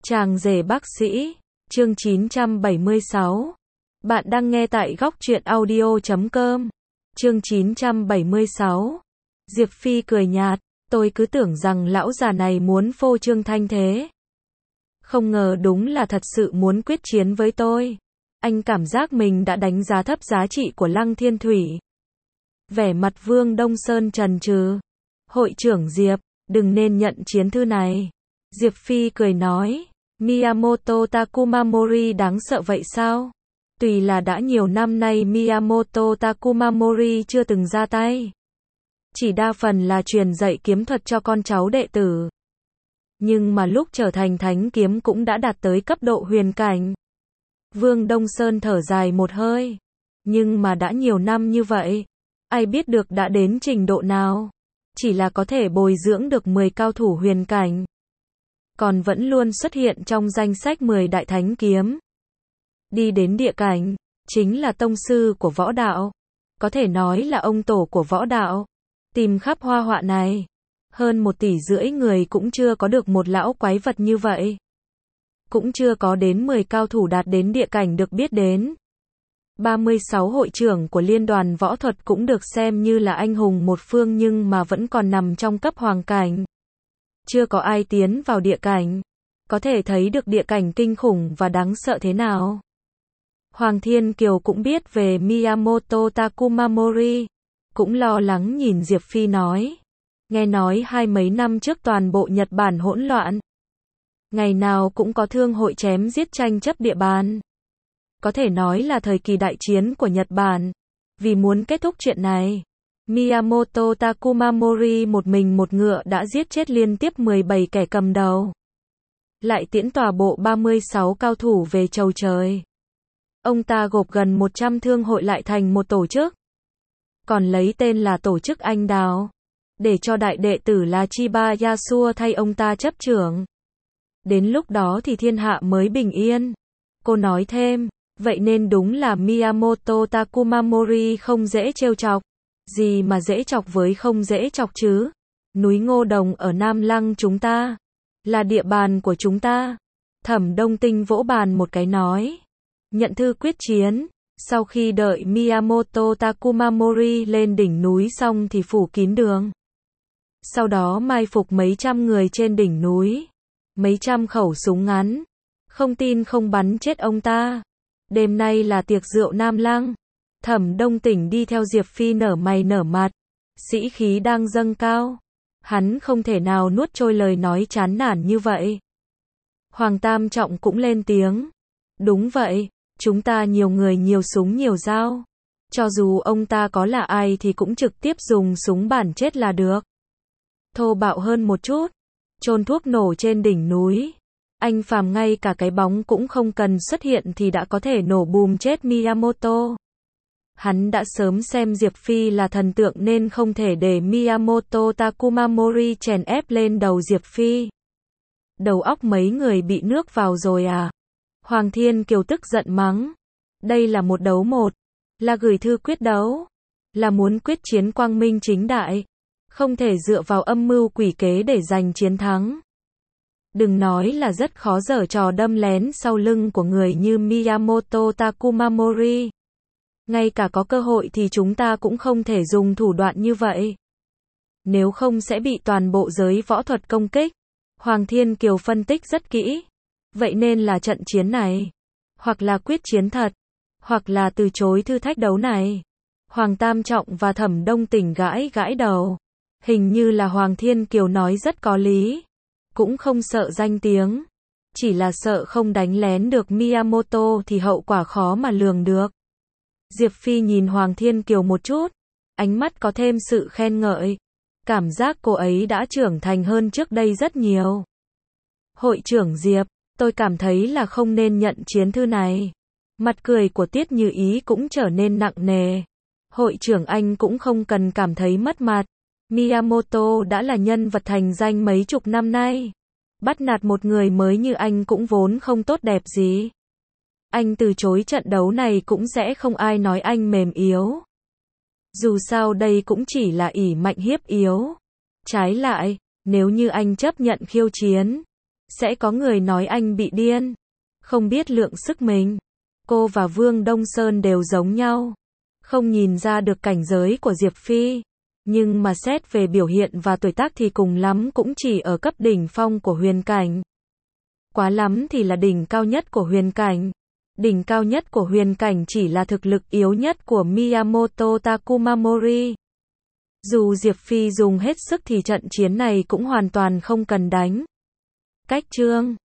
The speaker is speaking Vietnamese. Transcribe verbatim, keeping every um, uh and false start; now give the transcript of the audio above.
Chàng rể bác sĩ, chương chín trăm bảy mươi sáu. Bạn đang nghe tại góc truyện audio chấm com. Chương chín trăm bảy mươi sáu. Diệp Phi cười nhạt, tôi cứ tưởng rằng lão già này muốn phô trương thanh thế. Không ngờ đúng là thật sự muốn quyết chiến với tôi. Anh cảm giác mình đã đánh giá thấp giá trị của Lăng Thiên Thủy. Vẻ mặt Vương Đông Sơn trần trừ. Hội trưởng Diệp, đừng nên nhận chiến thư này. Diệp Phi cười nói, Miyamoto Takumamori đáng sợ vậy sao? Tuy là đã nhiều năm nay Miyamoto Takumamori chưa từng ra tay. Chỉ đa phần là truyền dạy kiếm thuật cho con cháu đệ tử. Nhưng mà lúc trở thành thánh kiếm cũng đã đạt tới cấp độ huyền cảnh. Vương Đông Sơn thở dài một hơi. Nhưng mà đã nhiều năm như vậy, ai biết được đã đến trình độ nào. Chỉ là có thể bồi dưỡng được mười cao thủ huyền cảnh. Còn vẫn luôn xuất hiện trong danh sách mười đại thánh kiếm. Đi đến địa cảnh, chính là tông sư của võ đạo. Có thể nói là ông tổ của võ đạo. Tìm khắp hoa họa này, hơn một tỷ rưỡi người cũng chưa có được một lão quái vật như vậy. Cũng chưa có đến mười cao thủ đạt đến địa cảnh được biết đến. ba mươi sáu hội trưởng của liên đoàn võ thuật cũng được xem như là anh hùng một phương nhưng mà vẫn còn nằm trong cấp hoàng cảnh. Chưa có ai tiến vào địa cảnh. Có thể thấy được địa cảnh kinh khủng và đáng sợ thế nào. Hoàng Thiên Kiều cũng biết về Miyamoto Takumamori. Cũng lo lắng nhìn Diệp Phi nói. Nghe nói hai mấy năm trước toàn bộ Nhật Bản hỗn loạn. Ngày nào cũng có thương hội chém giết tranh chấp địa bàn. Có thể nói là thời kỳ đại chiến của Nhật Bản. Vì muốn kết thúc chuyện này, Miyamoto Takumamori một mình một ngựa đã giết chết liên tiếp mười bảy kẻ cầm đầu. Lại tiễn tòa bộ ba mươi sáu cao thủ về chầu trời. Ông ta gộp gần một trăm thương hội lại thành một tổ chức. Còn lấy tên là tổ chức Anh Đào. Để cho đại đệ tử là Chiba Yasuo thay ông ta chấp trưởng. Đến lúc đó thì thiên hạ mới bình yên. Cô nói thêm, vậy nên đúng là Miyamoto Takumamori không dễ trêu chọc. Gì mà dễ chọc với không dễ chọc chứ? Núi Ngô Đồng ở Nam Lăng chúng ta. Là địa bàn của chúng ta. Thẩm Đông Tinh vỗ bàn một cái nói. Nhận thư quyết chiến. Sau khi đợi Miyamoto Takumamori lên đỉnh núi xong thì phủ kín đường. Sau đó mai phục mấy trăm người trên đỉnh núi. Mấy trăm khẩu súng ngắn. Không tin không bắn chết ông ta. Đêm nay là tiệc rượu Nam Lăng. Thẩm Đông Tỉnh đi theo Diệp Phi nở mày nở mặt. Sĩ khí đang dâng cao. Hắn không thể nào nuốt trôi lời nói chán nản như vậy. Hoàng Tam Trọng cũng lên tiếng. Đúng vậy, chúng ta nhiều người nhiều súng nhiều dao. Cho dù ông ta có là ai thì cũng trực tiếp dùng súng bản chết là được. Thô bạo hơn một chút. Chôn thuốc nổ trên đỉnh núi. Anh Phàm ngay cả cái bóng cũng không cần xuất hiện thì đã có thể nổ bùm chết Miyamoto. Hắn đã sớm xem Diệp Phi là thần tượng nên không thể để Miyamoto Takumamori chèn ép lên đầu Diệp Phi. Đầu óc mấy người bị nước vào rồi à? Hoàng Thiên Kiều tức giận mắng. Đây là một đấu một. Là gửi thư quyết đấu. Là muốn quyết chiến quang minh chính đại. Không thể dựa vào âm mưu quỷ kế để giành chiến thắng. Đừng nói là rất khó giở trò đâm lén sau lưng của người như Miyamoto Takumamori. Ngay cả có cơ hội thì chúng ta cũng không thể dùng thủ đoạn như vậy. Nếu không sẽ bị toàn bộ giới võ thuật công kích. Hoàng Thiên Kiều phân tích rất kỹ. Vậy nên là trận chiến này. Hoặc là quyết chiến thật. Hoặc là từ chối thử thách đấu này. Hoàng Tam Trọng và Thẩm Đông Tỉnh gãi gãi đầu. Hình như là Hoàng Thiên Kiều nói rất có lý. Cũng không sợ danh tiếng. Chỉ là sợ không đánh lén được Miyamoto thì hậu quả khó mà lường được. Diệp Phi nhìn Hoàng Thiên Kiều một chút. Ánh mắt có thêm sự khen ngợi. Cảm giác cô ấy đã trưởng thành hơn trước đây rất nhiều. Hội trưởng Diệp, tôi cảm thấy là không nên nhận chiến thư này. Mặt cười của Tiết Như Ý cũng trở nên nặng nề. Hội trưởng anh cũng không cần cảm thấy mất mặt. Miyamoto đã là nhân vật thành danh mấy chục năm nay. Bắt nạt một người mới như anh cũng vốn không tốt đẹp gì. Anh từ chối trận đấu này cũng sẽ không ai nói anh mềm yếu. Dù sao đây cũng chỉ là ỷ mạnh hiếp yếu. Trái lại, nếu như anh chấp nhận khiêu chiến, Sẽ có người nói anh bị điên, không biết lượng sức mình. Cô và Vương Đông Sơn đều giống nhau, không nhìn ra được cảnh giới của Diệp Phi. Nhưng mà xét về biểu hiện và tuổi tác thì cùng lắm cũng chỉ ở cấp đỉnh phong của huyền cảnh. Quá lắm thì là đỉnh cao nhất của huyền cảnh. Đỉnh cao nhất của huyền cảnh chỉ là thực lực yếu nhất của Miyamoto Takumamori. Dù Diệp Phi dùng hết sức thì trận chiến này cũng hoàn toàn không cần đánh. Cách chương